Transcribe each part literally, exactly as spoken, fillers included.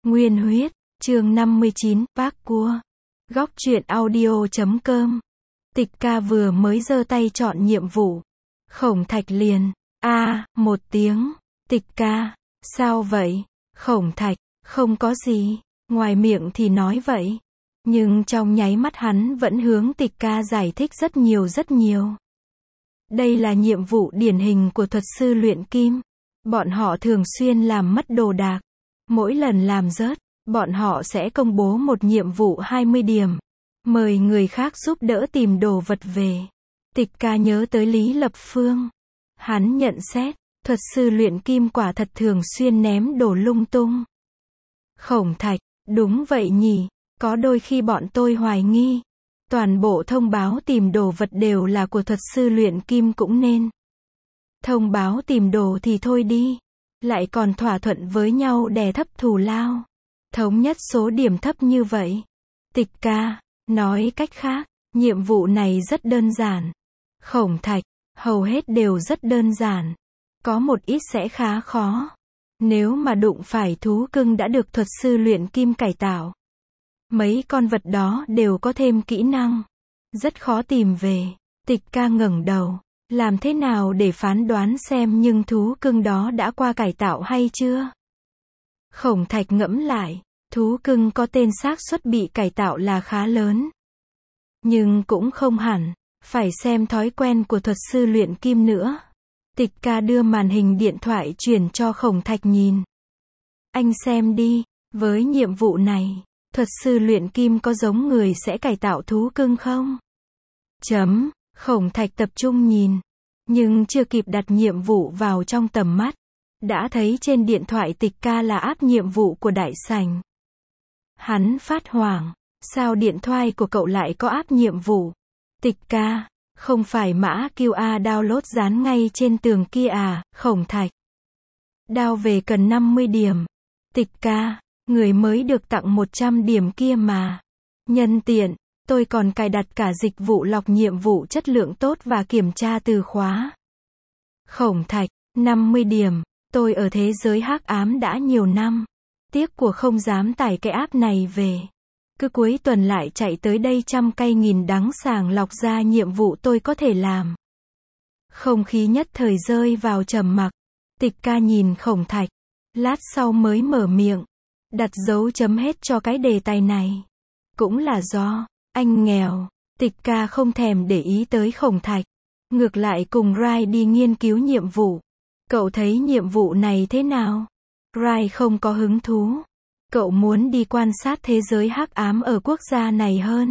Nguyên huyết, chương năm mươi chín, bác cua. Góc truyện audio chấm com. Tịch ca vừa mới giơ tay chọn nhiệm vụ. Khổng Thạch liền, a à, một tiếng. Tịch ca, sao vậy? Khổng Thạch, không có gì. Ngoài miệng thì nói vậy. Nhưng trong nháy mắt hắn vẫn hướng tịch ca giải thích rất nhiều rất nhiều. Đây là nhiệm vụ điển hình của thuật sư luyện kim. Bọn họ thường xuyên làm mất đồ đạc. Mỗi lần làm rớt, bọn họ sẽ công bố một nhiệm vụ hai mươi điểm. Mời người khác giúp đỡ tìm đồ vật về. Tịch ca nhớ tới Lý Lập Phương. Hắn nhận xét, thuật sư luyện kim quả thật thường xuyên ném đồ lung tung. Khổng Thạch, đúng vậy nhỉ, có đôi khi bọn tôi hoài nghi. Toàn bộ thông báo tìm đồ vật đều là của thuật sư luyện kim cũng nên. Thông báo tìm đồ thì thôi đi. Lại còn thỏa thuận với nhau đè thấp thù lao. Thống nhất số điểm thấp như vậy. Tịch ca, nói cách khác, nhiệm vụ này rất đơn giản. Khổng Thạch, hầu hết đều rất đơn giản. Có một ít sẽ khá khó. Nếu mà đụng phải thú cưng đã được thuật sư luyện kim cải tạo. Mấy con vật đó đều có thêm kỹ năng. Rất khó tìm về. Tịch ca ngẩng đầu. Làm thế nào để phán đoán xem nhưng thú cưng đó đã qua cải tạo hay chưa? Khổng Thạch ngẫm lại. Thú cưng có tên xác suất bị cải tạo là khá lớn. Nhưng cũng không hẳn. Phải xem thói quen của thuật sư luyện kim nữa. Tịch ca đưa màn hình điện thoại chuyển cho Khổng Thạch nhìn. Anh xem đi. Với nhiệm vụ này, thuật sư luyện kim có giống người sẽ cải tạo thú cưng không? Chấm. Khổng Thạch tập trung nhìn. Nhưng chưa kịp đặt nhiệm vụ vào trong tầm mắt. Đã thấy trên điện thoại tịch ca là app nhiệm vụ của đại sảnh. Hắn phát hoảng. Sao điện thoại của cậu lại có app nhiệm vụ? Tịch ca, không phải mã quy rờ download dán ngay trên tường kia à? Khổng Thạch. Đao về cần năm mươi điểm. Tịch ca, người mới được tặng một trăm điểm kia mà. Nhân tiện, tôi còn cài đặt cả dịch vụ lọc nhiệm vụ chất lượng tốt và kiểm tra từ khóa. Khổng Thạch, năm mươi điểm. Tôi ở thế giới hắc ám đã nhiều năm. Tiếc của không dám tải cái app này về. Cứ cuối tuần lại chạy tới đây trăm cay nghìn đắng sàng lọc ra nhiệm vụ tôi có thể làm. Không khí nhất thời rơi vào trầm mặc. Tịch ca nhìn Khổng Thạch. Lát sau mới mở miệng. Đặt dấu chấm hết cho cái đề tài này. Cũng là do anh nghèo. Tịch ca không thèm để ý tới Khổng Thạch. Ngược lại cùng Rai đi nghiên cứu nhiệm vụ. Cậu thấy nhiệm vụ này thế nào? Rai không có hứng thú. Cậu muốn đi quan sát thế giới hắc ám ở quốc gia này hơn.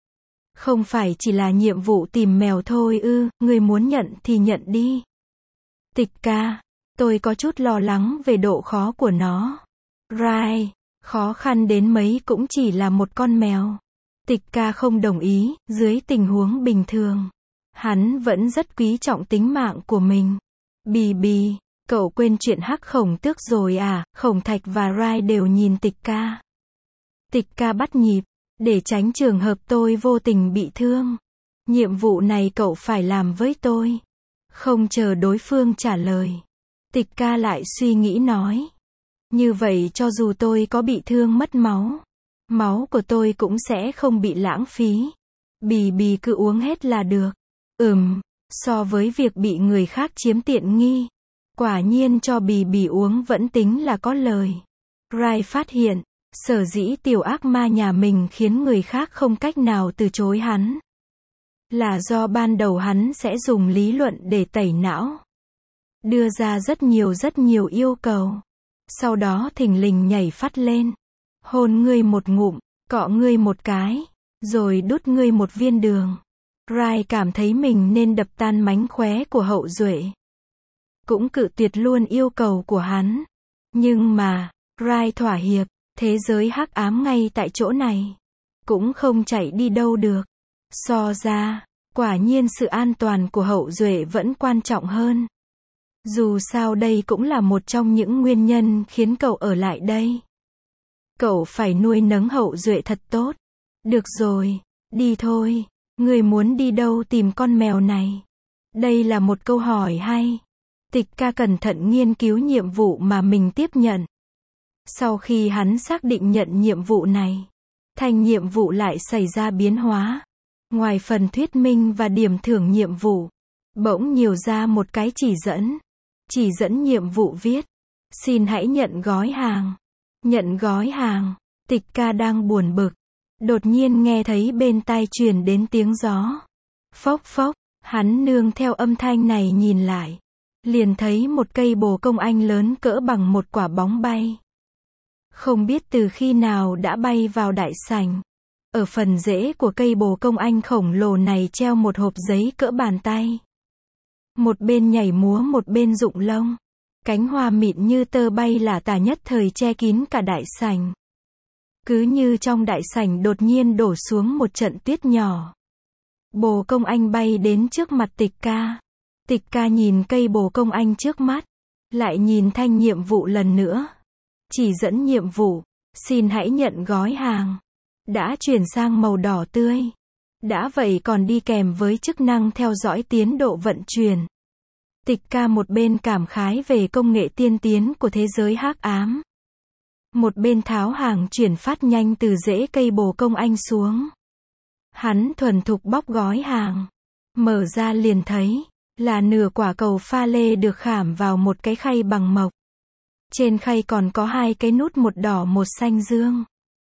Không phải chỉ là nhiệm vụ tìm mèo thôi ư, người muốn nhận thì nhận đi. Tịch ca, tôi có chút lo lắng về độ khó của nó. Rai, khó khăn đến mấy cũng chỉ là một con mèo. Tịch ca không đồng ý, dưới tình huống bình thường. Hắn vẫn rất quý trọng tính mạng của mình. Bì bì. Cậu quên chuyện hắc khổng tước rồi à? Khổng Thạch và Rai đều nhìn tịch ca. Tịch ca bắt nhịp. Để tránh trường hợp tôi vô tình bị thương. Nhiệm vụ này cậu phải làm với tôi. Không chờ đối phương trả lời. Tịch ca lại suy nghĩ nói. Như vậy cho dù tôi có bị thương mất máu. Máu của tôi cũng sẽ không bị lãng phí. Bì bì cứ uống hết là được. Ừm, so với việc bị người khác chiếm tiện nghi. Quả nhiên cho bì bì uống vẫn tính là có lời. Rai phát hiện, sở dĩ tiểu ác ma nhà mình khiến người khác không cách nào từ chối hắn. Là do ban đầu hắn sẽ dùng lý luận để tẩy não. Đưa ra rất nhiều rất nhiều yêu cầu. Sau đó thình lình nhảy phát lên. Hôn ngươi một ngụm, cọ ngươi một cái, rồi đút ngươi một viên đường. Rai cảm thấy mình nên đập tan mánh khóe của hậu duệ. Cũng cự tuyệt luôn yêu cầu của hắn. Nhưng mà, Rai thỏa hiệp, thế giới hắc ám ngay tại chỗ này. Cũng không chạy đi đâu được. So ra, quả nhiên sự an toàn của hậu duệ vẫn quan trọng hơn. Dù sao đây cũng là một trong những nguyên nhân khiến cậu ở lại đây. Cậu phải nuôi nấng hậu duệ thật tốt. Được rồi, đi thôi. Người muốn đi đâu tìm con mèo này? Đây là một câu hỏi hay. Tịch ca cẩn thận nghiên cứu nhiệm vụ mà mình tiếp nhận. Sau khi hắn xác định nhận nhiệm vụ này, thành nhiệm vụ lại xảy ra biến hóa. Ngoài phần thuyết minh và điểm thưởng nhiệm vụ, bỗng nhiều ra một cái chỉ dẫn. Chỉ dẫn nhiệm vụ viết: xin hãy nhận gói hàng. Nhận gói hàng. Tịch ca đang buồn bực. Đột nhiên nghe thấy bên tai truyền đến tiếng gió. Phốc phốc, hắn nương theo âm thanh này nhìn lại. Liền thấy một cây bồ công anh lớn cỡ bằng một quả bóng bay. Không biết từ khi nào đã bay vào đại sảnh. Ở phần rễ của cây bồ công anh khổng lồ này treo một hộp giấy cỡ bàn tay. Một bên nhảy múa một bên rụng lông. Cánh hoa mịn như tơ bay lả tả nhất thời che kín cả đại sảnh. Cứ như trong đại sảnh đột nhiên đổ xuống một trận tuyết nhỏ. Bồ công anh bay đến trước mặt tịch ca. Tịch ca nhìn cây bồ công anh trước mắt. Lại nhìn thanh nhiệm vụ lần nữa. Chỉ dẫn nhiệm vụ, xin hãy nhận gói hàng. Đã chuyển sang màu đỏ tươi. Đã vậy còn đi kèm với chức năng theo dõi tiến độ vận chuyển. Tịch ca một bên cảm khái về công nghệ tiên tiến của thế giới hắc ám. Một bên tháo hàng chuyển phát nhanh từ rễ cây bồ công anh xuống. Hắn thuần thục bóc gói hàng. Mở ra liền thấy, là nửa quả cầu pha lê được khảm vào một cái khay bằng mộc. Trên khay còn có hai cái nút, một đỏ một xanh dương.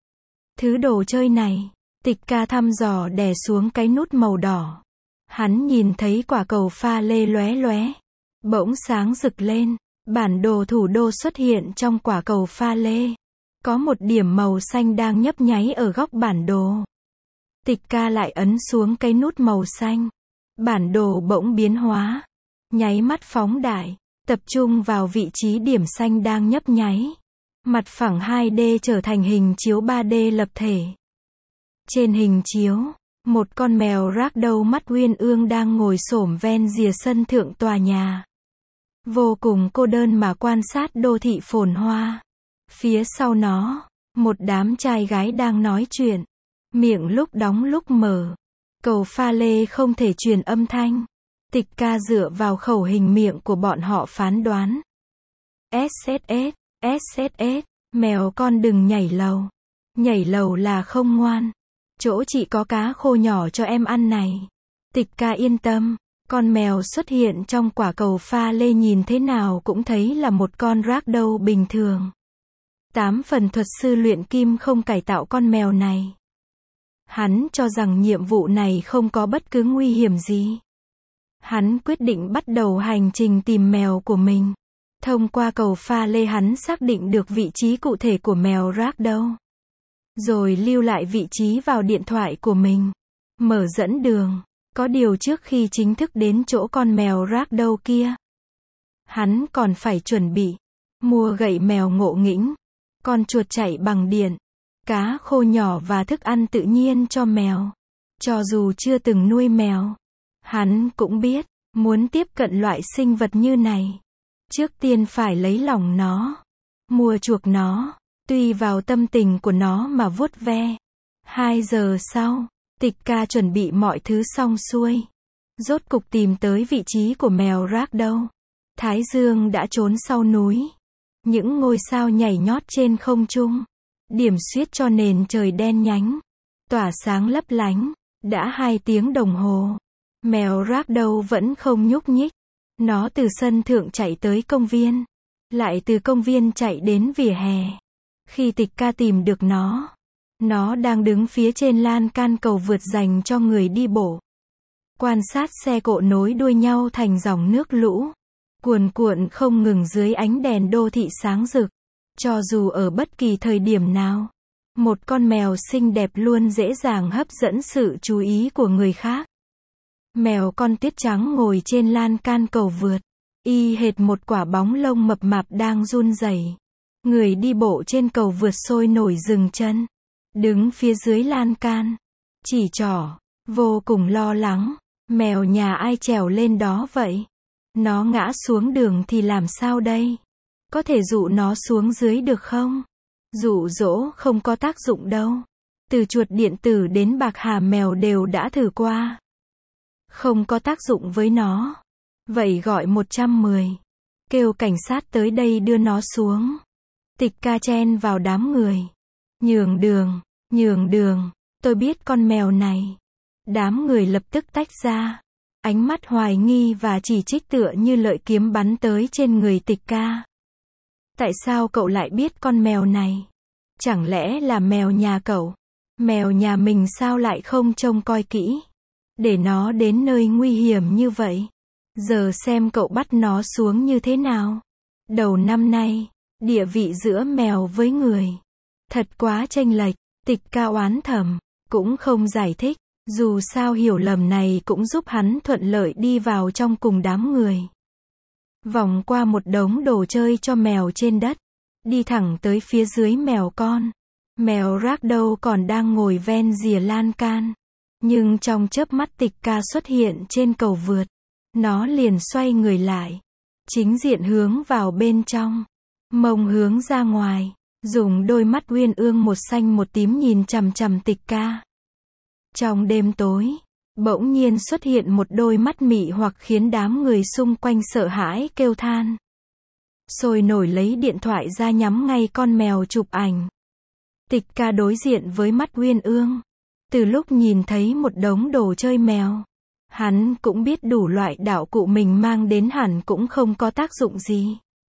Thứ đồ chơi này, tịch ca thăm dò đè xuống cái nút màu đỏ. Hắn nhìn thấy quả cầu pha lê lóe lóe. Bỗng sáng rực lên, bản đồ thủ đô xuất hiện trong quả cầu pha lê. Có một điểm màu xanh đang nhấp nháy ở góc bản đồ. Tịch ca lại ấn xuống cái nút màu xanh. Bản đồ bỗng biến hóa. Nháy mắt phóng đại, tập trung vào vị trí điểm xanh đang nhấp nháy. Mặt phẳng hai D trở thành hình chiếu ba D lập thể. Trên hình chiếu, một con mèo ragdoll mắt uyên ương đang ngồi xổm ven rìa sân thượng tòa nhà. Vô cùng cô đơn mà quan sát đô thị phồn hoa. Phía sau nó, một đám trai gái đang nói chuyện. Miệng lúc đóng lúc mở. Cầu pha lê không thể truyền âm thanh. Tịch ca dựa vào khẩu hình miệng của bọn họ phán đoán. ét ét ét, ét ét ét, mèo con đừng nhảy lầu. Nhảy lầu là không ngoan. Chỗ chị có cá khô nhỏ cho em ăn này. Tịch ca yên tâm. Con mèo xuất hiện trong quả cầu pha lê nhìn thế nào cũng thấy là một con ragdoll bình thường. Tám phần thuật sư luyện kim không cải tạo con mèo này. Hắn cho rằng nhiệm vụ này không có bất cứ nguy hiểm gì. Hắn quyết định bắt đầu hành trình tìm mèo của mình. Thông qua cầu pha lê hắn xác định được vị trí cụ thể của mèo ragdoll. Rồi lưu lại vị trí vào điện thoại của mình. Mở dẫn đường. Có điều trước khi chính thức đến chỗ con mèo ragdoll kia, hắn còn phải chuẩn bị mua gậy mèo ngộ nghĩnh, con chuột chạy bằng điện, cá khô nhỏ và thức ăn tự nhiên cho mèo. Cho dù chưa từng nuôi mèo, hắn cũng biết, muốn tiếp cận loại sinh vật như này, trước tiên phải lấy lòng nó, mua chuộc nó, tùy vào tâm tình của nó mà vuốt ve. Hai giờ sau, tịch ca chuẩn bị mọi thứ xong xuôi. Rốt cục tìm tới vị trí của mèo ragdoll. Thái dương đã trốn sau núi. Những ngôi sao nhảy nhót trên không trung. Điểm xuyết cho nền trời đen nhánh. Tỏa sáng lấp lánh. Đã hai tiếng đồng hồ. Mèo ragdoll vẫn không nhúc nhích. Nó từ sân thượng chạy tới công viên. Lại từ công viên chạy đến vỉa hè. Khi tịch ca tìm được nó, nó đang đứng phía trên lan can cầu vượt dành cho người đi bộ. Quan sát xe cộ nối đuôi nhau thành dòng nước lũ. Cuồn cuộn không ngừng dưới ánh đèn đô thị sáng rực. Cho dù ở bất kỳ thời điểm nào, một con mèo xinh đẹp luôn dễ dàng hấp dẫn sự chú ý của người khác. Mèo con tuyết trắng ngồi trên lan can cầu vượt. Y hệt một quả bóng lông mập mạp đang run rẩy. Người đi bộ trên cầu vượt sôi nổi dừng chân. Đứng phía dưới lan can. Chỉ trỏ. Vô cùng lo lắng. Mèo nhà ai trèo lên đó vậy? Nó ngã xuống đường thì làm sao đây? Có thể dụ nó xuống dưới được không? Dụ dỗ không có tác dụng đâu. Từ chuột điện tử đến bạc hà mèo đều đã thử qua. Không có tác dụng với nó. Vậy gọi một trăm mười. Kêu cảnh sát tới đây đưa nó xuống. Tịch ca chen vào đám người. Nhường đường, nhường đường, tôi biết con mèo này. Đám người lập tức tách ra. Ánh mắt hoài nghi và chỉ trích tựa như lợi kiếm bắn tới trên người tịch ca. Tại sao cậu lại biết con mèo này? Chẳng lẽ là mèo nhà cậu? Mèo nhà mình sao lại không trông coi kỹ? Để nó đến nơi nguy hiểm như vậy. Giờ xem cậu bắt nó xuống như thế nào. Đầu năm nay, địa vị giữa mèo với người thật quá chênh lệch. Tịch ca oán thầm, cũng không giải thích. Dù sao hiểu lầm này cũng giúp hắn thuận lợi đi vào trong cùng đám người. Vòng qua một đống đồ chơi cho mèo trên đất. Đi thẳng tới phía dưới mèo con. Mèo Ragdoll còn đang ngồi ven rìa lan can. Nhưng trong chớp mắt tịch ca xuất hiện trên cầu vượt. Nó liền xoay người lại. Chính diện hướng vào bên trong. Mông hướng ra ngoài. Dùng đôi mắt uyên ương một xanh một tím nhìn chằm chằm tịch ca. Trong đêm tối, bỗng nhiên xuất hiện một đôi mắt mị hoặc khiến đám người xung quanh sợ hãi kêu than. Sôi nổi lấy điện thoại ra nhắm ngay con mèo chụp ảnh. Tịch ca đối diện với mắt uyên ương. Từ lúc nhìn thấy một đống đồ chơi mèo, hắn cũng biết đủ loại đạo cụ mình mang đến hẳn cũng không có tác dụng gì.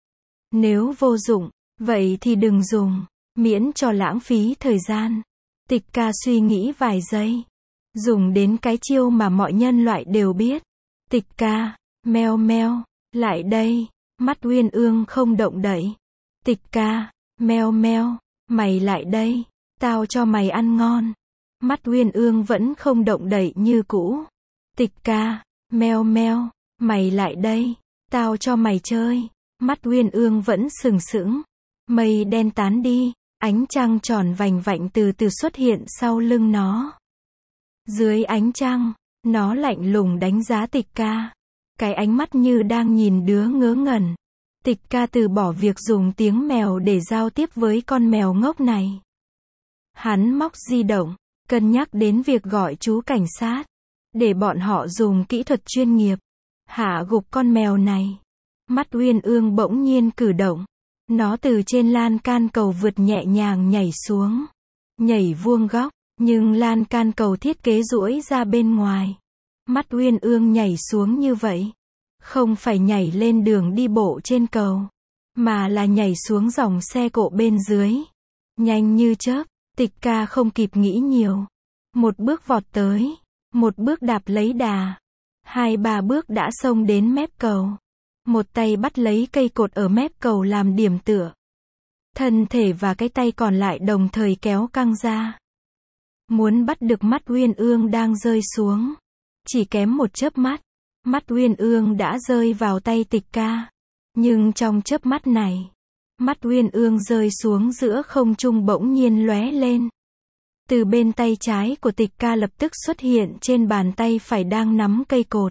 Nếu vô dụng, vậy thì đừng dùng, miễn cho lãng phí thời gian. Tịch ca suy nghĩ vài giây. Dùng đến cái chiêu mà mọi nhân loại đều biết. Tịch ca, meo meo, lại đây. Mắt uyên ương không động đậy. Tịch ca, meo meo, mày lại đây. Tao cho mày ăn ngon. Mắt uyên ương vẫn không động đậy như cũ. Tịch ca, meo meo, mày lại đây. Tao cho mày chơi. Mắt uyên ương vẫn sừng sững. Mây đen tán đi. Ánh trăng tròn vành vạnh từ từ xuất hiện sau lưng nó. Dưới ánh trăng, nó lạnh lùng đánh giá tịch ca. Cái ánh mắt như đang nhìn đứa ngớ ngẩn. Tịch ca từ bỏ việc dùng tiếng mèo để giao tiếp với con mèo ngốc này. Hắn móc di động, cân nhắc đến việc gọi chú cảnh sát. Để bọn họ dùng kỹ thuật chuyên nghiệp. Hạ gục con mèo này. Mắt uyên ương bỗng nhiên cử động. Nó từ trên lan can cầu vượt nhẹ nhàng nhảy xuống. Nhảy vuông góc, nhưng lan can cầu thiết kế duỗi ra bên ngoài. Mắt uyên ương nhảy xuống như vậy. Không phải nhảy lên đường đi bộ trên cầu, mà là nhảy xuống dòng xe cộ bên dưới. Nhanh như chớp, tịch ca không kịp nghĩ nhiều. Một bước vọt tới, một bước đạp lấy đà. Hai ba bước đã xông đến mép cầu. Một tay bắt lấy cây cột ở mép cầu làm điểm tựa. Thân thể và cái tay còn lại đồng thời kéo căng ra. Muốn bắt được mắt uyên ương đang rơi xuống. Chỉ kém một chớp mắt. Mắt uyên ương đã rơi vào tay tịch ca. Nhưng trong chớp mắt này, mắt uyên ương rơi xuống giữa không trung bỗng nhiên lóe lên. Từ bên tay trái của tịch ca lập tức xuất hiện trên bàn tay phải đang nắm cây cột.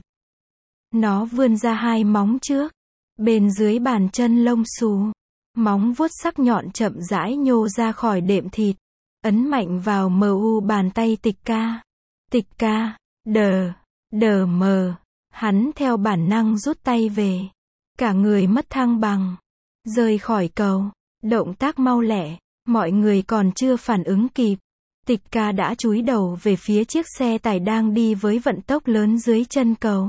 Nó vươn ra hai móng trước. Bên dưới bàn chân lông xù. Móng vuốt sắc nhọn chậm rãi nhô ra khỏi đệm thịt. Ấn mạnh vào mờ u bàn tay tịch ca. Tịch ca, đờ, đờ mờ. Hắn theo bản năng rút tay về. Cả người mất thăng bằng. Rơi khỏi cầu. Động tác mau lẹ. Mọi người còn chưa phản ứng kịp. Tịch ca đã chúi đầu về phía chiếc xe tải đang đi với vận tốc lớn dưới chân cầu.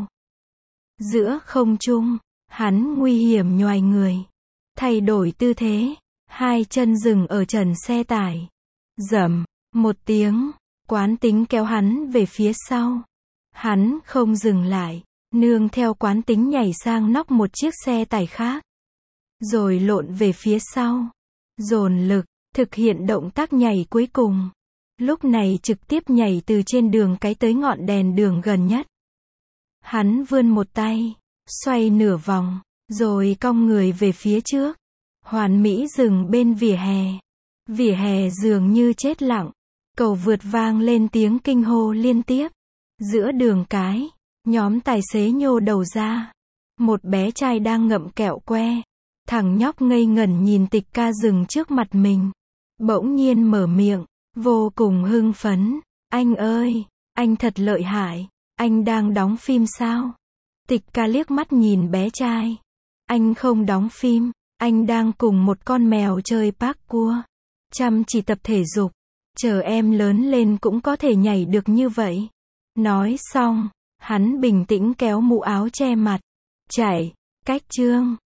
Giữa không trung, hắn nguy hiểm nhoài người. Thay đổi tư thế. Hai chân dừng ở trần xe tải. Rầm, một tiếng. Quán tính kéo hắn về phía sau. Hắn không dừng lại. Nương theo quán tính nhảy sang nóc một chiếc xe tải khác. Rồi lộn về phía sau. Dồn lực, thực hiện động tác nhảy cuối cùng. Lúc này trực tiếp nhảy từ trên đường cái tới ngọn đèn đường gần nhất. Hắn vươn một tay, xoay nửa vòng, rồi cong người về phía trước. Hoàn mỹ dừng bên vỉa hè. Vỉa hè dường như chết lặng. Cầu vượt vang lên tiếng kinh hô liên tiếp. Giữa đường cái, nhóm tài xế nhô đầu ra. Một bé trai đang ngậm kẹo que. Thằng nhóc ngây ngẩn nhìn tịch ca dừng trước mặt mình. Bỗng nhiên mở miệng, vô cùng hưng phấn. Anh ơi, anh thật lợi hại. Anh đang đóng phim sao? Tịch ca liếc mắt nhìn bé trai. Anh không đóng phim. Anh đang cùng một con mèo chơi parkour. Chăm chỉ tập thể dục. Chờ em lớn lên cũng có thể nhảy được như vậy. Nói xong, hắn bình tĩnh kéo mũ áo che mặt. Chạy. Cách chương